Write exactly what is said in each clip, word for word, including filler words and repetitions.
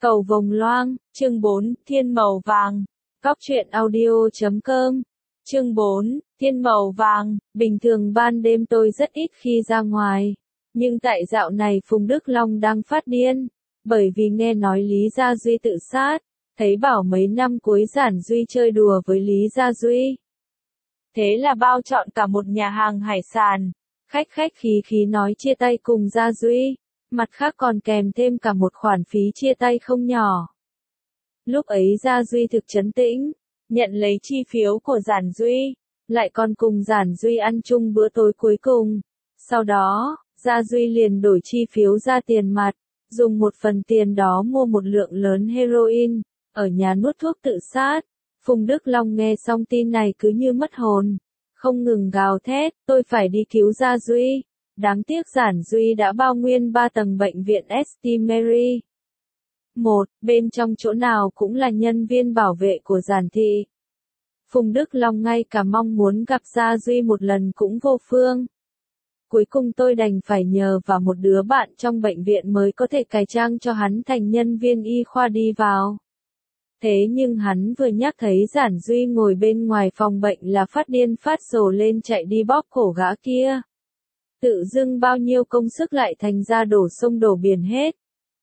Cầu Vồng Loang, chương bốn, Thiên Màu Vàng. Góc truyện audio chấm com. Chương bốn, Thiên Màu Vàng. Bình thường ban đêm tôi rất ít khi ra ngoài. Nhưng tại dạo này Phùng Đức Long đang phát điên. Bởi vì nghe nói Lý Gia Duy tự sát. Thấy bảo mấy năm cuối Giản Duy chơi đùa với Lý Gia Duy. Thế là bao chọn cả một nhà hàng hải sản. Khách khách khí khí nói chia tay cùng Gia Duy. Mặt khác còn kèm thêm cả một khoản phí chia tay không nhỏ. Lúc ấy Gia Duy thực trấn tĩnh, nhận lấy chi phiếu của Giản Duy, lại còn cùng Giản Duy ăn chung bữa tối cuối cùng. Sau đó, Gia Duy liền đổi chi phiếu ra tiền mặt, dùng một phần tiền đó mua một lượng lớn heroin, ở nhà nuốt thuốc tự sát. Phùng Đức Long nghe xong tin này cứ như mất hồn, không ngừng gào thét, tôi phải đi cứu Gia Duy. Đáng tiếc Giản Duy đã bao nguyên ba tầng bệnh viện Saint Mary. Một, bên trong chỗ nào cũng là nhân viên bảo vệ của Giản thị. Phùng Đức Long ngay cả mong muốn gặp Gia Duy một lần cũng vô phương. Cuối cùng tôi đành phải nhờ vào một đứa bạn trong bệnh viện mới có thể cải trang cho hắn thành nhân viên y khoa đi vào. Thế nhưng hắn vừa nhắc thấy Giản Duy ngồi bên ngoài phòng bệnh là phát điên phát rồ lên chạy đi bóp cổ gã kia. Tự dưng bao nhiêu công sức lại thành ra đổ sông đổ biển hết.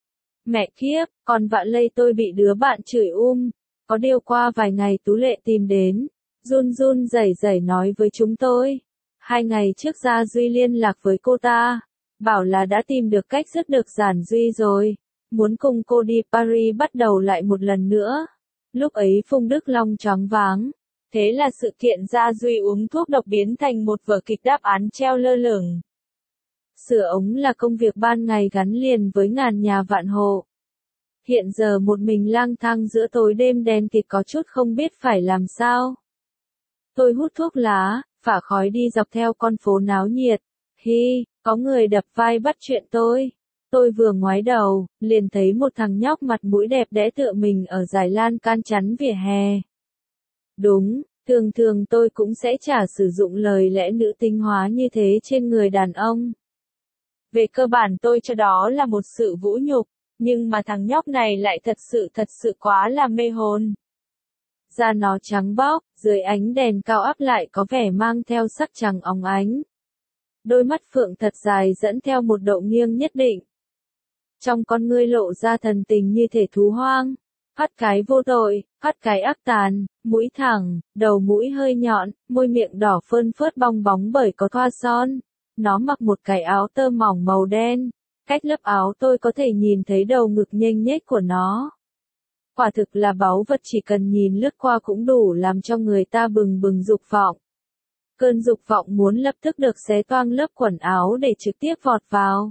Mẹ kiếp, còn vạ lây tôi bị đứa bạn chửi um. Có điều qua vài ngày Tú Lệ tìm đến, run run rẩy rẩy nói với chúng tôi. Hai ngày trước Gia Duy liên lạc với cô ta, bảo là đã tìm được cách dứt được Giản Duy rồi, muốn cùng cô đi Paris bắt đầu lại một lần nữa. Lúc ấy Phùng Đức Long choáng váng. Thế là sự kiện Gia Duy uống thuốc độc biến thành một vở kịch đáp án treo lơ lửng. Sửa ống là công việc ban ngày gắn liền với ngàn nhà vạn hộ. Hiện giờ một mình lang thang giữa tối đêm đen kịt có chút không biết phải làm sao. Tôi hút thuốc lá, phả khói đi dọc theo con phố náo nhiệt. Hi, có người đập vai bắt chuyện tôi. Tôi vừa ngoái đầu, liền thấy một thằng nhóc mặt mũi đẹp đẽ tựa mình ở dải lan can chắn vỉa hè. Đúng, thường thường tôi cũng sẽ chả sử dụng lời lẽ nữ tính hóa như thế trên người đàn ông. Về cơ bản tôi cho đó là một sự vũ nhục, nhưng mà thằng nhóc này lại thật sự thật sự quá là mê hồn. Da nó trắng bóc, dưới ánh đèn cao áp lại có vẻ mang theo sắc trắng óng ánh. Đôi mắt phượng thật dài dẫn theo một độ nghiêng nhất định. Trong con ngươi lộ ra thần tình như thể thú hoang, phát cái vô tội, phát cái ác tàn, mũi thẳng, đầu mũi hơi nhọn, môi miệng đỏ phơn phớt bong bóng bởi có thoa son. Nó mặc một cái áo tơ mỏng màu đen, cách lớp áo tôi có thể nhìn thấy đầu ngực nhênh nhếch của nó. Quả thực là báu vật, chỉ cần nhìn lướt qua cũng đủ làm cho người ta bừng bừng dục vọng. Cơn dục vọng muốn lập tức được xé toang lớp quần áo để trực tiếp vọt vào.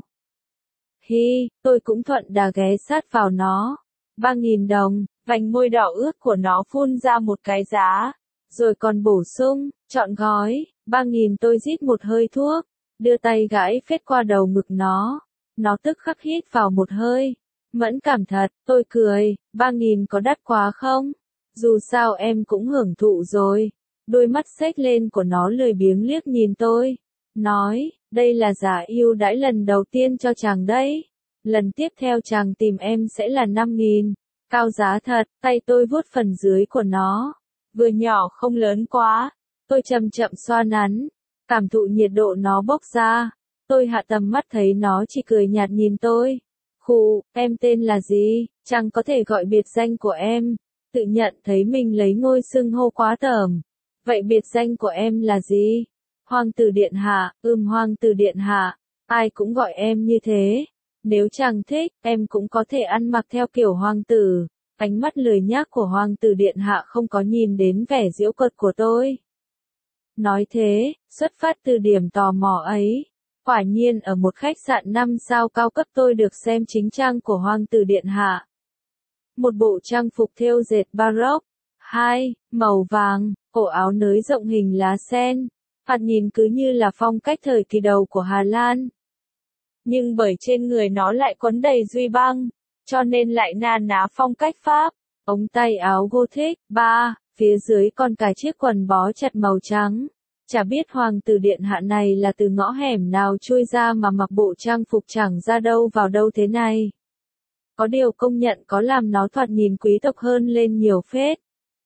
Hi, tôi cũng thuận đà ghé sát vào nó. Ba nghìn đồng, vành môi đỏ ướt của nó phun ra một cái giá. Rồi còn bổ sung, chọn gói, ba nghìn tôi rít một hơi thuốc. Đưa tay gãi phết qua đầu ngực nó. Nó tức khắc hít vào một hơi. Mẫn cảm thật, tôi cười, ba nghìn có đắt quá không? Dù sao em cũng hưởng thụ rồi. Đôi mắt xếch lên của nó lười biếng liếc nhìn tôi. Nói, đây là giá ưu đãi lần đầu tiên cho chàng đấy. Lần tiếp theo chàng tìm em sẽ là năm nghìn. Cao giá thật, tay tôi vuốt phần dưới của nó. Vừa nhỏ không lớn quá. Tôi chậm chậm xoa nắn. Cảm thụ nhiệt độ nó bốc ra. Tôi hạ tầm mắt thấy nó chỉ cười nhạt nhìn tôi. Khụ, em tên là gì? Chàng có thể gọi biệt danh của em. Tự nhận thấy mình lấy ngôi xưng hô quá tởm. Vậy biệt danh của em là gì? Hoàng tử điện hạ, ừm hoàng tử điện hạ. Ai cũng gọi em như thế. Nếu chàng thích, em cũng có thể ăn mặc theo kiểu hoàng tử. Ánh mắt lười nhác của hoàng tử điện hạ không có nhìn đến vẻ giễu cợt của tôi. Nói thế, xuất phát từ điểm tò mò ấy. Quả nhiên ở một khách sạn năm sao cao cấp tôi được xem chính trang của hoàng tử điện hạ. Một bộ trang phục thêu dệt baroque. Hai, màu vàng, cổ áo nới rộng hình lá sen. Thoạt nhìn cứ như là phong cách thời kỳ đầu của Hà Lan. Nhưng bởi trên người nó lại quấn đầy duy băng, cho nên lại na ná phong cách Pháp. Ống tay áo Gothic. Ba, phía dưới còn cài chiếc quần bó chặt màu trắng. Chả biết hoàng tử điện hạ này là từ ngõ hẻm nào chui ra mà mặc bộ trang phục chẳng ra đâu vào đâu thế này. có điều công nhận có làm nó thoạt nhìn quý tộc hơn lên nhiều phết.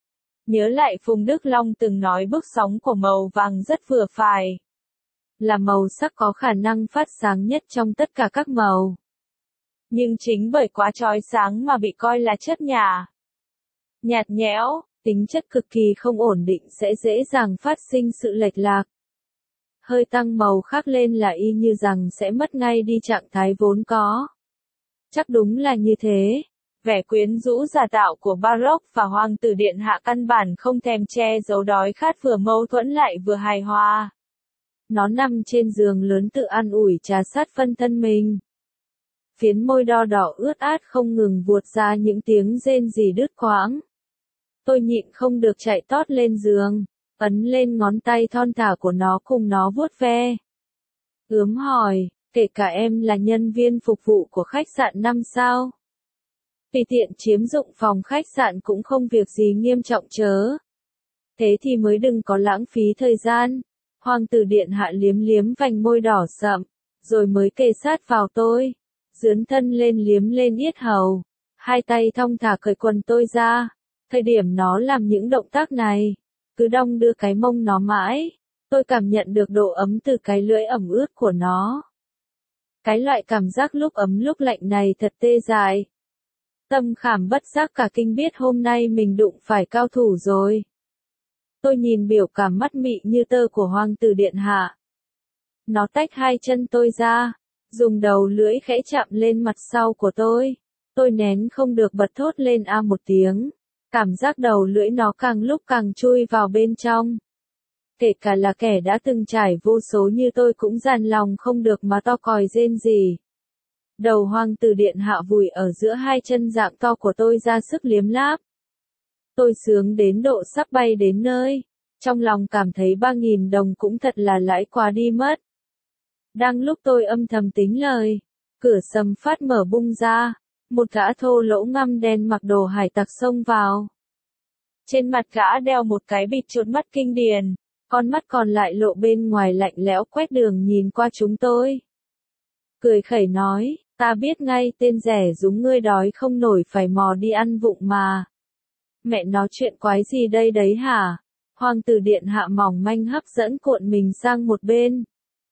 Nhớ lại Phùng Đức Long từng nói bước sóng của màu vàng rất vừa phải. Là màu sắc có khả năng phát sáng nhất trong tất cả các màu. Nhưng chính bởi quá chói sáng mà bị coi là chất nhả. Nhạt nhẽo, tính chất cực kỳ không ổn định sẽ dễ dàng phát sinh sự lệch lạc. Hơi tăng màu khác lên là y như rằng sẽ mất ngay đi trạng thái vốn có. Chắc đúng là như thế. Vẻ quyến rũ giả tạo của Baroque và Hoàng tử Điện Hạ căn bản không thèm che giấu đói khát vừa mâu thuẫn lại vừa hài hòa. Nó nằm trên giường lớn tự an ủi trà sát phân thân mình. Phiến môi đo đỏ ướt át không ngừng vuột ra những tiếng rên rỉ đứt quãng. Tôi nhịn không được chạy tót lên giường, ấn lên ngón tay thon thả của nó cùng nó vuốt ve. Ướm hỏi, kể cả em là nhân viên phục vụ của khách sạn năm sao? Tùy tiện chiếm dụng phòng khách sạn cũng không việc gì nghiêm trọng chớ. Thế thì mới đừng có lãng phí thời gian. Hoàng tử Điện Hạ liếm liếm vành môi đỏ sậm, rồi mới kề sát vào tôi, dướn thân lên liếm lên yết hầu, hai tay thong thả cởi quần tôi ra. Thời điểm nó làm những động tác này, cứ đong đưa cái mông nó mãi, tôi cảm nhận được độ ấm từ cái lưỡi ẩm ướt của nó. Cái loại cảm giác lúc ấm lúc lạnh này thật tê dại. Tâm khảm bất giác cả kinh biết hôm nay mình đụng phải cao thủ rồi. Tôi nhìn biểu cảm mắt mị như tơ của Hoàng tử Điện Hạ. Nó tách hai chân tôi ra, dùng đầu lưỡi khẽ chạm lên mặt sau của tôi. Tôi nén không được bật thốt lên a một tiếng. Cảm giác đầu lưỡi nó càng lúc càng chui vào bên trong. Kể cả là kẻ đã từng trải vô số như tôi cũng dằn lòng không được mà to còi rên rỉ. Đầu Hoàng tử Điện Hạ vùi ở giữa hai chân dạng to của tôi ra sức liếm láp. Tôi sướng đến độ sắp bay đến nơi. Trong lòng cảm thấy ba nghìn đồng cũng thật là lãi quá đi mất. Đang lúc tôi âm thầm tính lời, cửa sầm phát mở bung ra. Một gã thô lỗ ngăm đen mặc đồ hải tặc xông vào. Trên mặt gã đeo một cái bịt chốt mắt kinh điển, con mắt còn lại lộ bên ngoài lạnh lẽo quét đường nhìn qua chúng tôi. Cười khẩy nói, ta biết ngay tên rẻ rúng ngươi đói không nổi phải mò đi ăn vụng mà. Mẹ nói chuyện quái gì đây đấy hả? Hoàng tử Điện Hạ mỏng manh hấp dẫn cuộn mình sang một bên.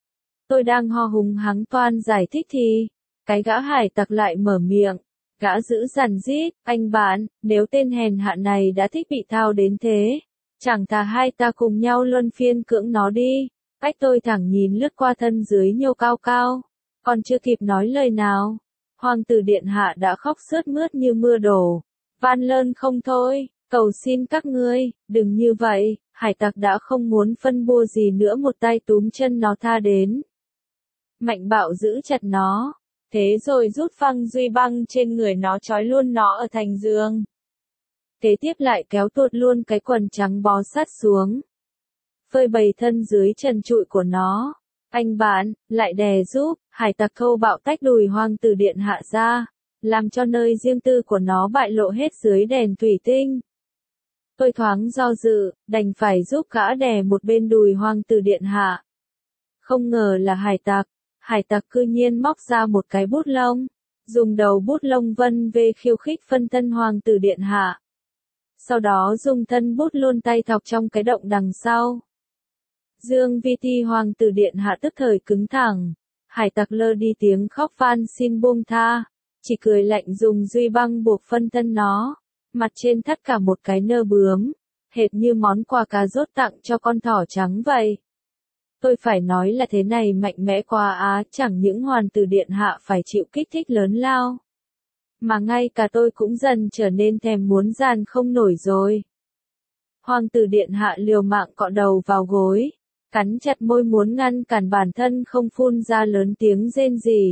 Tôi đang ho hùng hắng toan giải thích thì, cái gã hải tặc lại mở miệng. Gã giữ dằn rít, anh bạn, nếu tên hèn hạ này đã thích bị thao đến thế, chẳng thà hai ta cùng nhau luân phiên cưỡng nó đi. Cách tôi thẳng nhìn lướt qua thân dưới nhô cao cao, còn chưa kịp nói lời nào, Hoàng tử Điện Hạ đã khóc sướt mướt như mưa đổ, van lơn không thôi, cầu xin các ngươi, đừng như vậy. Hải tặc đã không muốn phân bua gì nữa, một tay túm chân nó tha đến. Mạnh bạo giữ chặt nó. Thế rồi rút phăng duy băng trên người nó trói luôn nó ở thành giường. Kế tiếp lại kéo tuột luôn cái quần trắng bó sát xuống. Phơi bày thân dưới trần trụi của nó. Anh bạn, lại đè giúp, hải tặc thô bạo tách đùi Hoàng tử Điện Hạ ra, làm cho nơi riêng tư của nó bại lộ hết dưới đèn thủy tinh. Tôi thoáng do dự, đành phải giúp gã đè một bên đùi Hoàng tử Điện Hạ. Không ngờ là hải tặc. Hải tặc cư nhiên móc ra một cái bút lông, dùng đầu bút lông vân vê khiêu khích phân thân Hoàng tử Điện Hạ. Sau đó dùng thân bút luôn tay thọc trong cái động đằng sau. Dương vi ti Hoàng tử Điện Hạ tức thời cứng thẳng, hải tặc lơ đi tiếng khóc van xin buông tha, chỉ cười lạnh dùng duy băng buộc phân thân nó, mặt trên thắt cả một cái nơ bướm, hệt như món quà cà rốt tặng cho con thỏ trắng vậy. Tôi phải nói là thế này mạnh mẽ quá á, chẳng những Hoàng tử Điện Hạ phải chịu kích thích lớn lao, mà ngay cả tôi cũng dần trở nên thèm muốn giàn không nổi rồi. Hoàng tử Điện Hạ liều mạng cọ đầu vào gối, cắn chặt môi muốn ngăn cản bản thân không phun ra lớn tiếng rên rỉ.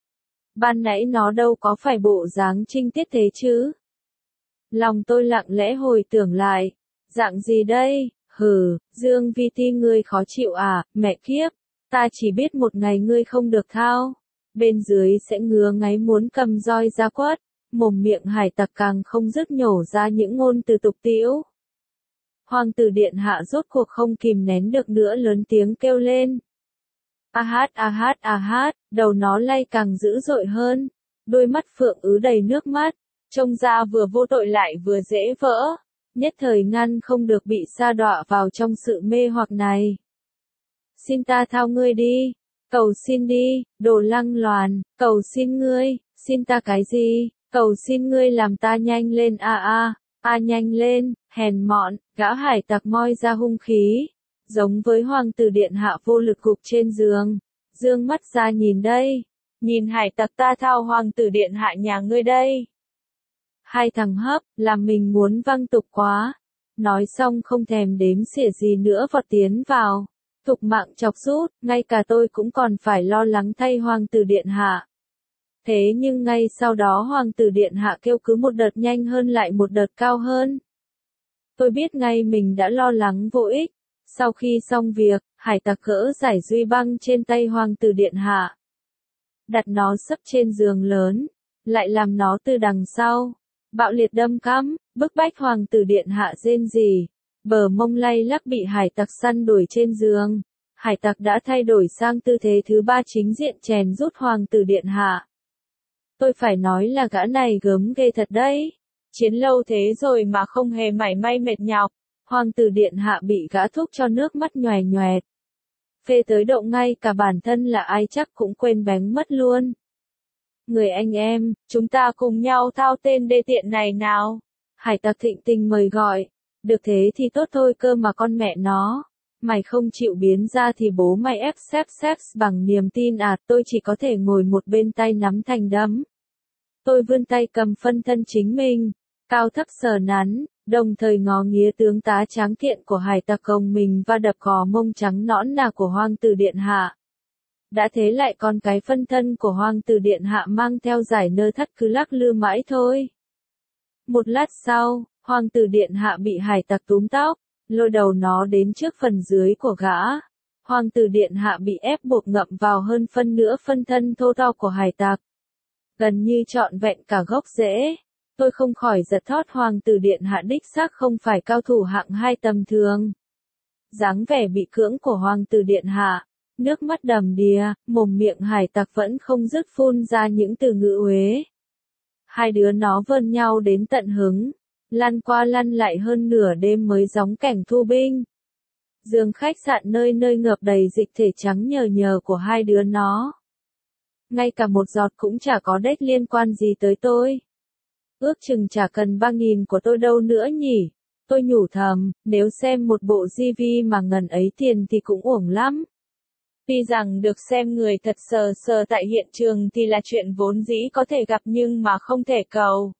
Ban nãy nó đâu có phải bộ dáng trinh tiết thế chứ? Lòng tôi lặng lẽ hồi tưởng lại, dạng gì đây? Hừ, Dương vi ti ngươi khó chịu à, mẹ kiếp, ta chỉ biết một ngày ngươi không được thao, bên dưới sẽ ngứa ngáy muốn cầm roi ra quất, mồm miệng hải tặc càng không dứt nhổ ra những ngôn từ tục tĩu. Hoàng tử Điện Hạ rốt cuộc không kìm nén được nữa lớn tiếng kêu lên. A hát a hát a hát, đầu nó lay càng dữ dội hơn, đôi mắt phượng ứ đầy nước mắt, trông ra vừa vô tội lại vừa dễ vỡ, nhất thời ngăn không được bị sa đọa vào trong sự mê hoặc này. Xin ta thao ngươi đi, cầu xin đi, đồ lăng loàn, cầu xin ngươi, xin ta cái gì, cầu xin ngươi làm ta nhanh lên a a, a nhanh lên, hèn mọn, gã hải tặc moi ra hung khí, giống với hoàng tử điện hạ vô lực gục trên giường, dương mắt ra nhìn đây, nhìn hải tặc ta thao hoàng tử điện hạ nhà ngươi đây. Hai thằng hấp, làm mình muốn văng tục quá, nói xong không thèm đếm xỉa gì nữa vọt tiến vào. Thục mạng chọc rút, ngay cả tôi cũng còn phải lo lắng thay hoàng tử điện hạ. Thế nhưng ngay sau đó hoàng tử điện hạ kêu cứ một đợt nhanh hơn lại một đợt cao hơn. Tôi biết ngay mình đã lo lắng vô ích. Sau khi xong việc, hải tặc gỡ giải duy băng trên tay hoàng tử điện hạ. Đặt nó sấp trên giường lớn, lại làm nó từ đằng sau. Bạo liệt đâm cắm, bức bách hoàng tử điện hạ rên rỉ. Bờ mông lay lắc bị hải tặc săn đuổi trên giường. Hải tặc đã thay đổi sang tư thế thứ ba chính diện chèn rút hoàng tử điện hạ. Tôi phải nói là gã này gớm ghê thật đấy. Chiến lâu thế rồi mà không hề mảy may mệt nhọc. Hoàng tử điện hạ bị gã thúc cho nước mắt nhòe nhòe. Phê tới độ ngay cả bản thân là ai chắc cũng quên bén mất luôn. Người anh em, chúng ta cùng nhau thao tên đê tiện này nào. Hải tặc thịnh tình mời gọi. Được thế thì tốt thôi cơ mà con mẹ nó. Mày không chịu biến ra thì bố mày ép xếp xếp bằng niềm tin à, tôi chỉ có thể ngồi một bên tay nắm thành đấm. Tôi vươn tay cầm phân thân chính mình, cao thấp sờ nắn, đồng thời ngó nghía tướng tá tráng kiện của hải tặc gồng mình và đập cò mông trắng nõn nà của hoàng tử điện hạ. Đã thế lại còn cái phân thân của hoàng tử điện hạ mang theo giải nơ thắt cứ lắc lư mãi thôi. Một lát sau, hoàng tử điện hạ bị hải tặc túm tóc, lôi đầu nó đến trước phần dưới của gã. Hoàng tử điện hạ bị ép buộc ngậm vào hơn phân nửa phân thân thô to của hải tặc. Gần như trọn vẹn cả gốc rễ. Tôi không khỏi giật thót hoàng tử điện hạ đích xác không phải cao thủ hạng hai tầm thường. Dáng vẻ bị cưỡng của hoàng tử điện hạ, nước mắt đầm đìa, mồm miệng hải tặc vẫn không dứt phun ra những từ ngữ uế. Hai đứa nó vơn nhau đến tận hứng. Lăn qua lăn lại hơn nửa đêm mới gióng cảnh thu binh. Giường khách sạn nơi nơi ngập đầy dịch thể trắng nhờ nhờ của hai đứa nó. Ngay cả một giọt cũng chả có đếch liên quan gì tới tôi. Ước chừng chả cần ba nghìn của tôi đâu nữa nhỉ. Tôi nhủ thầm, nếu xem một bộ gi vi mà ngần ấy tiền thì cũng uổng lắm. Tuy rằng được xem người thật sờ sờ tại hiện trường thì là chuyện vốn dĩ có thể gặp nhưng mà không thể cầu.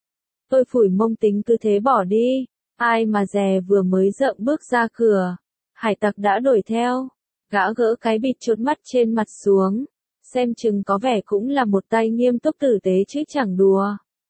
Tôi phủi mông tính cứ thế bỏ đi, ai mà dè vừa mới rợm bước ra cửa, hải tặc đã đuổi theo, gã gỡ cái bịt chốt mắt trên mặt xuống, xem chừng có vẻ cũng là một tay nghiêm túc tử tế chứ chẳng đùa.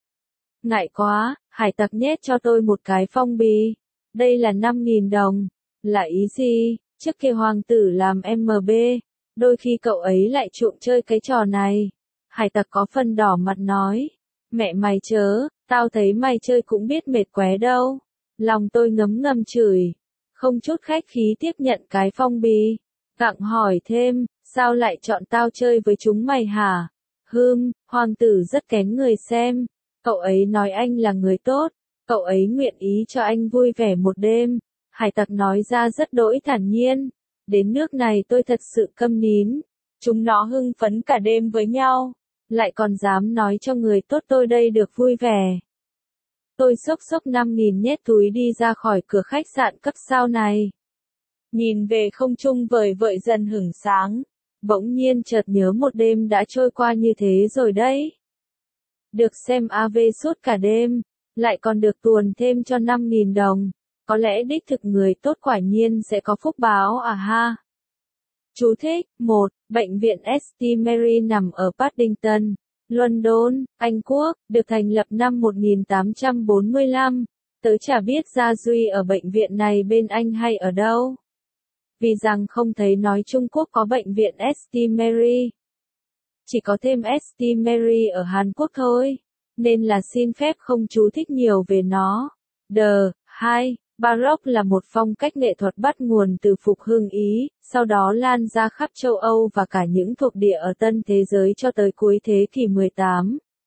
Ngại quá, hải tặc nhét cho tôi một cái phong bì, đây là năm nghìn đồng, là ý gì, trước kia hoàng tử làm em bê, đôi khi cậu ấy lại trộm chơi cái trò này, hải tặc có phần đỏ mặt nói, mẹ mày chớ. Tao thấy mày chơi cũng biết mệt qué đâu. Lòng tôi ngấm ngầm chửi. Không chút khách khí tiếp nhận cái phong bì. Gặng hỏi thêm, sao lại chọn tao chơi với chúng mày hả? Hừm, hoàng tử rất kén người xem. Cậu ấy nói anh là người tốt. Cậu ấy nguyện ý cho anh vui vẻ một đêm. Hải tặc nói ra rất đỗi thản nhiên. Đến nước này tôi thật sự câm nín. Chúng nó hưng phấn cả đêm với nhau. Lại còn dám nói cho người tốt tôi đây được vui vẻ. Tôi xốc xốc năm nghìn nhét túi đi ra khỏi cửa khách sạn cấp sao này. Nhìn về không trung vời vợi dần hửng sáng. Bỗng nhiên chợt nhớ một đêm đã trôi qua như thế rồi đấy. Được xem a vê suốt cả đêm. Lại còn được tuồn thêm cho năm nghìn đồng. Có lẽ đích thực người tốt quả nhiên sẽ có phúc báo à ha. Chú thích, một. Bệnh viện Saint Mary nằm ở Paddington, London, Anh Quốc, được thành lập năm một nghìn tám trăm bốn mươi lăm. Tớ chả biết Gia Duy ở bệnh viện này bên anh hay ở đâu. Vì rằng không thấy nói Trung Quốc có bệnh viện Saint Mary. Chỉ có thêm Saint Mary ở Hàn Quốc thôi. Nên là xin phép không chú thích nhiều về nó. D. hai. Baroque là một phong cách nghệ thuật bắt nguồn từ phục hưng Ý, sau đó lan ra khắp châu Âu và cả những thuộc địa ở tân thế giới cho tới cuối thế kỷ mười tám.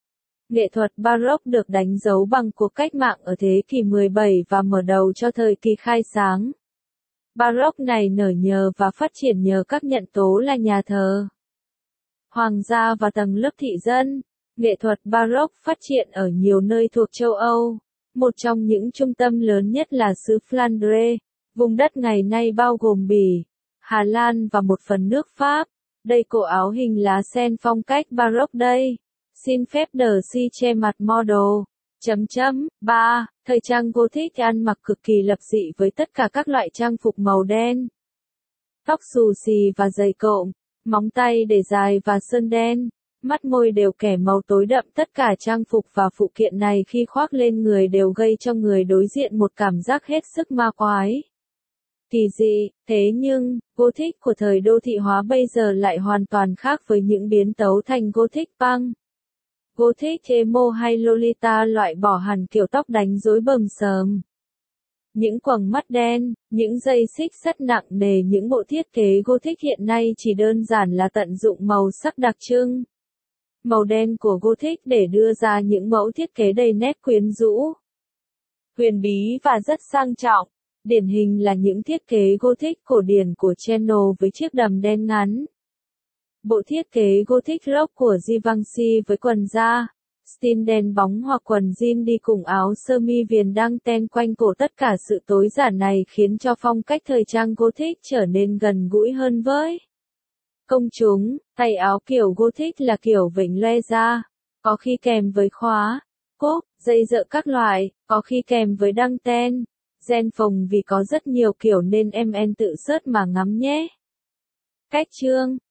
Nghệ thuật Baroque được đánh dấu bằng cuộc cách mạng ở thế kỷ mười bảy và mở đầu cho thời kỳ khai sáng. Baroque này nở nhờ và phát triển nhờ các nhận tố là nhà thờ, hoàng gia và tầng lớp thị dân. Nghệ thuật Baroque phát triển ở nhiều nơi thuộc châu Âu. Một trong những trung tâm lớn nhất là xứ Flandre, vùng đất ngày nay bao gồm Bỉ, Hà Lan và một phần nước Pháp. Đây cổ áo hình lá sen phong cách Baroque đây. Xin phép đờ si che mặt model. Chấm chấm. ba. Thời trang Gothic ăn mặc cực kỳ lập dị với tất cả các loại trang phục màu đen. Tóc xù xì và dày cộm, móng tay để dài và sơn đen, mắt môi đều kẻ màu tối đậm. Tất cả trang phục và phụ kiện này khi khoác lên người đều gây cho người đối diện một cảm giác hết sức ma quái, kỳ dị. Thế nhưng, Gothic của thời đô thị hóa bây giờ lại hoàn toàn khác với những biến tấu thành Gothic punk, Gothic emo hay Lolita, loại bỏ hẳn kiểu tóc đánh rối bờm sờm, những quầng mắt đen, những dây xích sắt nặng nề. Những bộ thiết kế Gothic hiện nay chỉ đơn giản là tận dụng màu sắc đặc trưng, màu đen của Gothic để đưa ra những mẫu thiết kế đầy nét quyến rũ, huyền bí và rất sang trọng. Điển hình là những thiết kế Gothic cổ điển của Channel với chiếc đầm đen ngắn. Bộ thiết kế Gothic rock của Givenchy với quần da stin đen bóng hoặc quần jean đi cùng áo sơ mi viền đăng ten quanh cổ. Tất cả sự tối giản này khiến cho phong cách thời trang Gothic trở nên gần gũi hơn với công chúng. Tay áo kiểu Gothic là kiểu vểnh loe ra, có khi kèm với khóa, cốp, dây dợ các loại, có khi kèm với đăng ten, gen phồng. Vì có rất nhiều kiểu nên em en tự search mà ngắm nhé. Cách chương